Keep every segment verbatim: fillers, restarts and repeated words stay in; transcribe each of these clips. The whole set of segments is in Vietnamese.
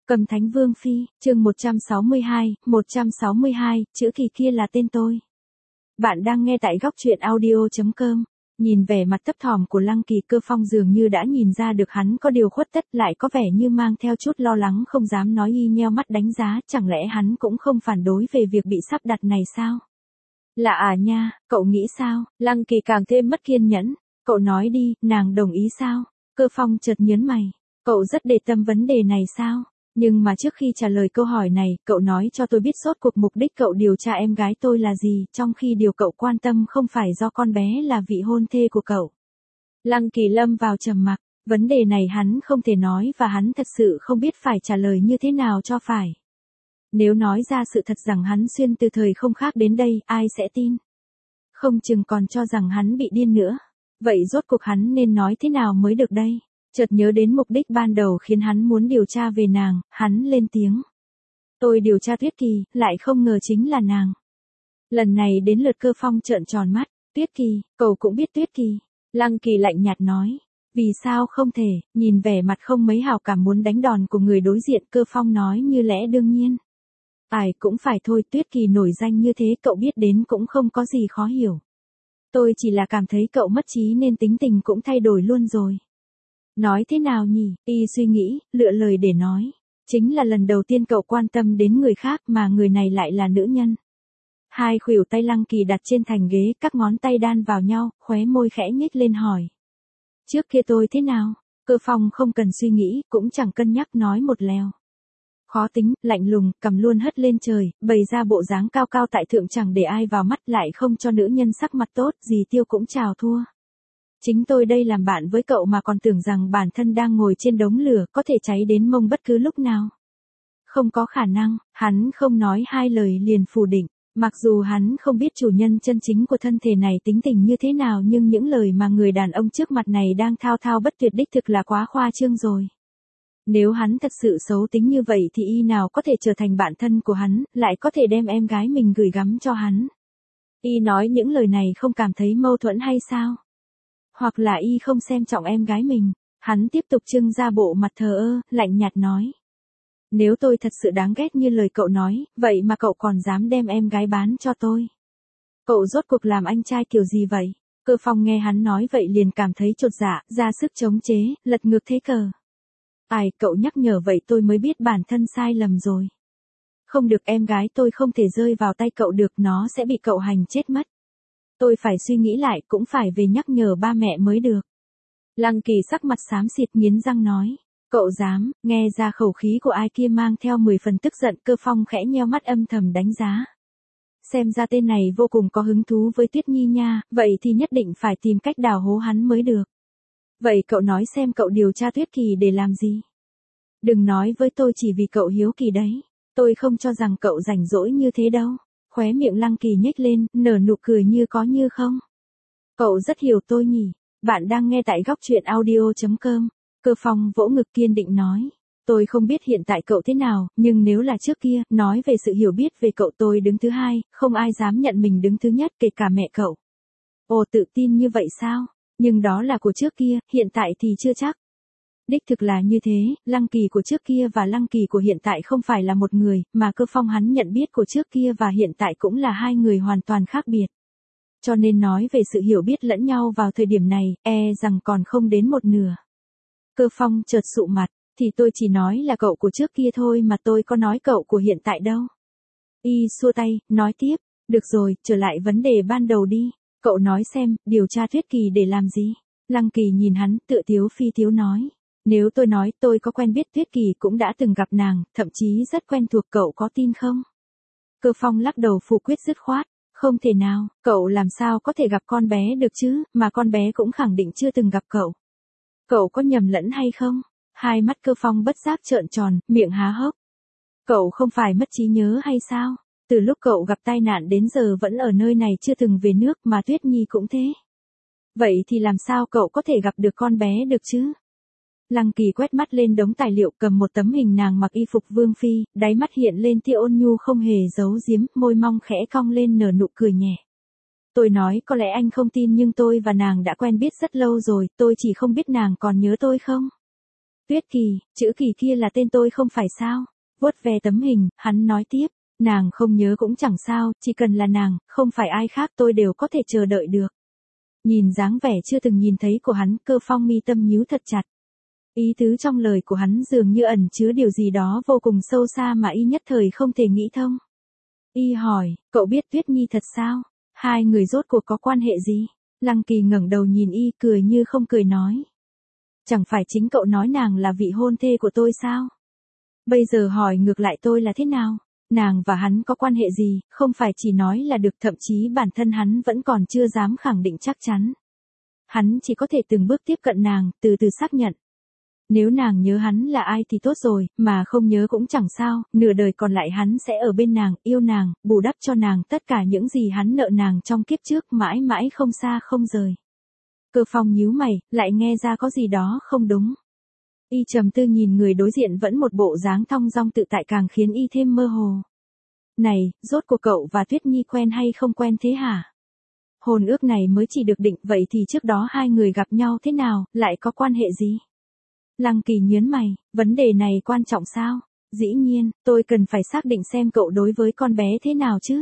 Cầm Thánh Vương Phi, chương một trăm sáu mươi hai, một trăm sáu mươi hai, chữ Kỳ kia là tên tôi. Bạn đang nghe tại góc truyện audio chấm com. Nhìn vẻ mặt thấp thỏm của Lăng Kỳ, Cơ Phong dường như đã nhìn ra được hắn có điều khuất tất, lại có vẻ như mang theo chút lo lắng không dám nói, y nheo mắt đánh giá, chẳng lẽ hắn cũng không phản đối về việc bị sắp đặt này sao? Lạ à nha, cậu nghĩ sao? Lăng Kỳ càng thêm mất kiên nhẫn. Cậu nói đi, nàng đồng ý sao? Cơ Phong chợt nhớn mày. Cậu rất để tâm vấn đề này sao? Nhưng mà trước khi trả lời câu hỏi này, cậu nói cho tôi biết rốt cuộc mục đích cậu điều tra em gái tôi là gì, trong khi điều cậu quan tâm không phải do con bé là vị hôn thê của cậu. Lăng Kỳ lâm vào trầm mặc, vấn đề này hắn không thể nói và hắn thật sự không biết phải trả lời như thế nào cho phải. Nếu nói ra sự thật rằng hắn xuyên từ thời không khác đến đây, ai sẽ tin? Không chừng còn cho rằng hắn bị điên nữa. Vậy rốt cuộc hắn nên nói thế nào mới được đây? Chợt nhớ đến mục đích ban đầu khiến hắn muốn điều tra về nàng, hắn lên tiếng. Tôi điều tra Tuyết Kỳ, lại không ngờ chính là nàng. Lần này đến lượt Cơ Phong trợn tròn mắt. Tuyết Kỳ, cậu cũng biết Tuyết Kỳ. Lăng Kỳ lạnh nhạt nói. Vì sao không thể? Nhìn vẻ mặt không mấy hảo cảm muốn đánh đòn của người đối diện, Cơ Phong nói như lẽ đương nhiên. Ai cũng phải thôi, Tuyết Kỳ nổi danh như thế cậu biết đến cũng không có gì khó hiểu. Tôi chỉ là cảm thấy cậu mất trí nên tính tình cũng thay đổi luôn rồi. Nói thế nào nhỉ? Y suy nghĩ, lựa lời để nói. Chính là lần đầu tiên cậu quan tâm đến người khác mà người này lại là nữ nhân. Hai khuỷu tay Lăng Kỳ đặt trên thành ghế, các ngón tay đan vào nhau, khóe môi khẽ nhếch lên hỏi. Trước kia tôi thế nào? Cơ Phong không cần suy nghĩ, cũng chẳng cân nhắc nói một lèo. Khó tính, lạnh lùng, cầm luôn hất lên trời, bày ra bộ dáng cao cao tại thượng chẳng để ai vào mắt, lại không cho nữ nhân sắc mặt tốt, gì tiêu cũng chào thua. Chính tôi đây làm bạn với cậu mà còn tưởng rằng bản thân đang ngồi trên đống lửa, có thể cháy đến mông bất cứ lúc nào. Không có khả năng, hắn không nói hai lời liền phủ định. Mặc dù hắn không biết chủ nhân chân chính của thân thể này tính tình như thế nào, nhưng những lời mà người đàn ông trước mặt này đang thao thao bất tuyệt đích thực là quá khoa trương rồi. Nếu hắn thật sự xấu tính như vậy thì y nào có thể trở thành bạn thân của hắn, lại có thể đem em gái mình gửi gắm cho hắn. Y nói những lời này không cảm thấy mâu thuẫn hay sao? Hoặc là y không xem trọng em gái mình. Hắn tiếp tục trưng ra bộ mặt thờ ơ, lạnh nhạt nói. Nếu tôi thật sự đáng ghét như lời cậu nói, vậy mà cậu còn dám đem em gái bán cho tôi. Cậu rốt cuộc làm anh trai kiểu gì vậy? Cơ Phong nghe hắn nói vậy liền cảm thấy chột dạ, ra sức chống chế, lật ngược thế cờ. Ai, cậu nhắc nhở vậy tôi mới biết bản thân sai lầm rồi. Không được, em gái tôi không thể rơi vào tay cậu được, nó sẽ bị cậu hành chết mất. Tôi phải suy nghĩ lại, cũng phải về nhắc nhở ba mẹ mới được. Lăng Kỳ sắc mặt xám xịt nghiến răng nói. Cậu dám? Nghe ra khẩu khí của ai kia mang theo mười phần tức giận, Cơ Phong khẽ nheo mắt âm thầm đánh giá. Xem ra tên này vô cùng có hứng thú với Tuyết Nhi nha, vậy thì nhất định phải tìm cách đào hố hắn mới được. Vậy cậu nói xem cậu điều tra Tuyết Kỳ để làm gì? Đừng nói với tôi chỉ vì cậu hiếu kỳ đấy. Tôi không cho rằng cậu rảnh rỗi như thế đâu. Khóe miệng Lăng Kỳ nhếch lên, nở nụ cười như có như không. Cậu rất hiểu tôi nhỉ. Bạn đang nghe tại góc truyện audio chấm com. Cơ Phong vỗ ngực kiên định nói. Tôi không biết hiện tại cậu thế nào, nhưng nếu là trước kia, nói về sự hiểu biết về cậu tôi đứng thứ hai, không ai dám nhận mình đứng thứ nhất, kể cả mẹ cậu. Ồ, tự tin như vậy sao? Nhưng đó là của trước kia, hiện tại thì chưa chắc. Đích thực là như thế, Lăng Kỳ của trước kia và Lăng Kỳ của hiện tại không phải là một người, mà Cơ Phong hắn nhận biết của trước kia và hiện tại cũng là hai người hoàn toàn khác biệt. Cho nên nói về sự hiểu biết lẫn nhau vào thời điểm này, e rằng còn không đến một nửa. Cơ Phong chợt sụ mặt, thì tôi chỉ nói là cậu của trước kia thôi mà tôi có nói cậu của hiện tại đâu. Y xua tay, nói tiếp, được rồi, trở lại vấn đề ban đầu đi. Cậu nói xem, điều tra Tuyết Kỳ để làm gì? Lăng Kỳ nhìn hắn, tựa tiếu phi tiếu nói. Nếu tôi nói tôi có quen biết Tuyết Kỳ, cũng đã từng gặp nàng, thậm chí rất quen thuộc, cậu có tin không? Cơ Phong lắc đầu phủ quyết dứt khoát. Không thể nào, cậu làm sao có thể gặp con bé được chứ, mà con bé cũng khẳng định chưa từng gặp cậu. Cậu có nhầm lẫn hay không? Hai mắt Cơ Phong bất giác trợn tròn, miệng há hốc. Cậu không phải mất trí nhớ hay sao? Từ lúc cậu gặp tai nạn đến giờ vẫn ở nơi này chưa từng về nước, mà Tuyết Nhi cũng thế. Vậy thì làm sao cậu có thể gặp được con bé được chứ? Lăng Kỳ quét mắt lên đống tài liệu, cầm một tấm hình nàng mặc y phục vương phi, đáy mắt hiện lên tia ôn nhu không hề giấu giếm, môi mong khẽ cong lên nở nụ cười nhẹ. Tôi nói có lẽ anh không tin nhưng tôi và nàng đã quen biết rất lâu rồi, tôi chỉ không biết nàng còn nhớ tôi không? Tuyết Kỳ, chữ Kỳ kia là tên tôi không phải sao? Vuốt ve tấm hình, hắn nói tiếp, nàng không nhớ cũng chẳng sao, chỉ cần là nàng, không phải ai khác tôi đều có thể chờ đợi được. Nhìn dáng vẻ chưa từng nhìn thấy của hắn, Cơ Phong mi tâm nhíu thật chặt. Ý tứ trong lời của hắn dường như ẩn chứa điều gì đó vô cùng sâu xa mà y nhất thời không thể nghĩ thông. Y hỏi, cậu biết Tuyết Nhi thật sao? Hai người rốt cuộc có quan hệ gì? Lăng Kỳ ngẩng đầu nhìn y, cười như không cười nói. Chẳng phải chính cậu nói nàng là vị hôn thê của tôi sao? Bây giờ hỏi ngược lại tôi là thế nào? Nàng và hắn có quan hệ gì, không phải chỉ nói là được, thậm chí bản thân hắn vẫn còn chưa dám khẳng định chắc chắn. Hắn chỉ có thể từng bước tiếp cận nàng, từ từ xác nhận. Nếu nàng nhớ hắn là ai thì tốt rồi, mà không nhớ cũng chẳng sao, nửa đời còn lại hắn sẽ ở bên nàng, yêu nàng, bù đắp cho nàng tất cả những gì hắn nợ nàng trong kiếp trước, mãi mãi không xa không rời. Cơ Phong nhíu mày, lại nghe ra có gì đó không đúng. Y trầm tư nhìn người đối diện vẫn một bộ dáng thong dong tự tại càng khiến y thêm mơ hồ. Này, rốt cuộc cậu và Tuyết Nhi quen hay không quen thế hả? Hôn ước này mới chỉ được định, vậy thì trước đó hai người gặp nhau thế nào, lại có quan hệ gì? Lăng Kỳ nhớn mày, vấn đề này quan trọng sao? Dĩ nhiên, tôi cần phải xác định xem cậu đối với con bé thế nào chứ.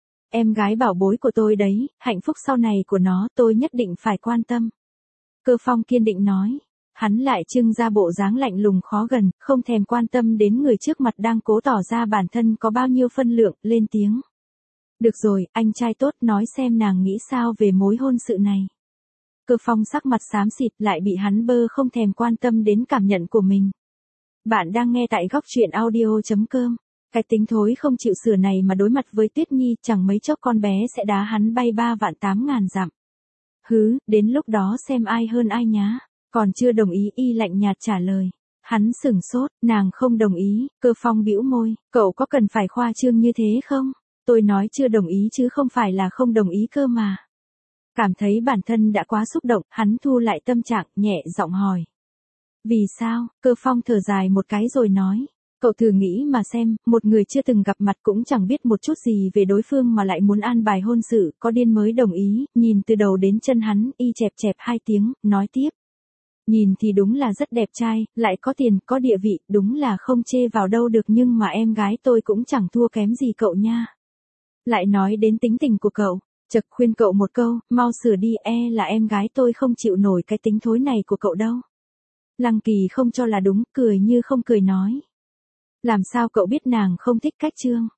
Em gái bảo bối của tôi đấy, hạnh phúc sau này của nó tôi nhất định phải quan tâm. Cơ Phong kiên định nói. Hắn lại trưng ra bộ dáng lạnh lùng khó gần, không thèm quan tâm đến người trước mặt đang cố tỏ ra bản thân có bao nhiêu phân lượng, lên tiếng. Được rồi, anh trai tốt, nói xem nàng nghĩ sao về mối hôn sự này. Cơ Phong sắc mặt xám xịt, lại bị hắn bơ không thèm quan tâm đến cảm nhận của mình. Bạn đang nghe tại góc truyện audio chấm com. Cái tính thối không chịu sửa này mà đối mặt với Tuyết Nhi, chẳng mấy chốc con bé sẽ đá hắn bay ba vạn tám ngàn dặm. Hứ, đến lúc đó xem ai hơn ai nhá. Còn chưa đồng ý, y lạnh nhạt trả lời. Hắn sửng sốt, nàng không đồng ý. Cơ Phong bĩu môi, cậu có cần phải khoa trương như thế không? Tôi nói chưa đồng ý chứ không phải là không đồng ý cơ mà. Cảm thấy bản thân đã quá xúc động, hắn thu lại tâm trạng, nhẹ giọng hỏi. Vì sao? Cơ Phong thở dài một cái rồi nói. Cậu thử nghĩ mà xem, một người chưa từng gặp mặt cũng chẳng biết một chút gì về đối phương mà lại muốn an bài hôn sự, có điên mới đồng ý. Nhìn từ đầu đến chân hắn, y chẹp chẹp hai tiếng, nói tiếp. Nhìn thì đúng là rất đẹp trai, lại có tiền, có địa vị, đúng là không chê vào đâu được, nhưng mà em gái tôi cũng chẳng thua kém gì cậu nha. Lại nói đến tính tình của cậu, chợt khuyên cậu một câu, mau sửa đi, e là em gái tôi không chịu nổi cái tính thối này của cậu đâu. Lăng Kỳ không cho là đúng, cười như không cười nói. Làm sao cậu biết nàng không thích cách trương?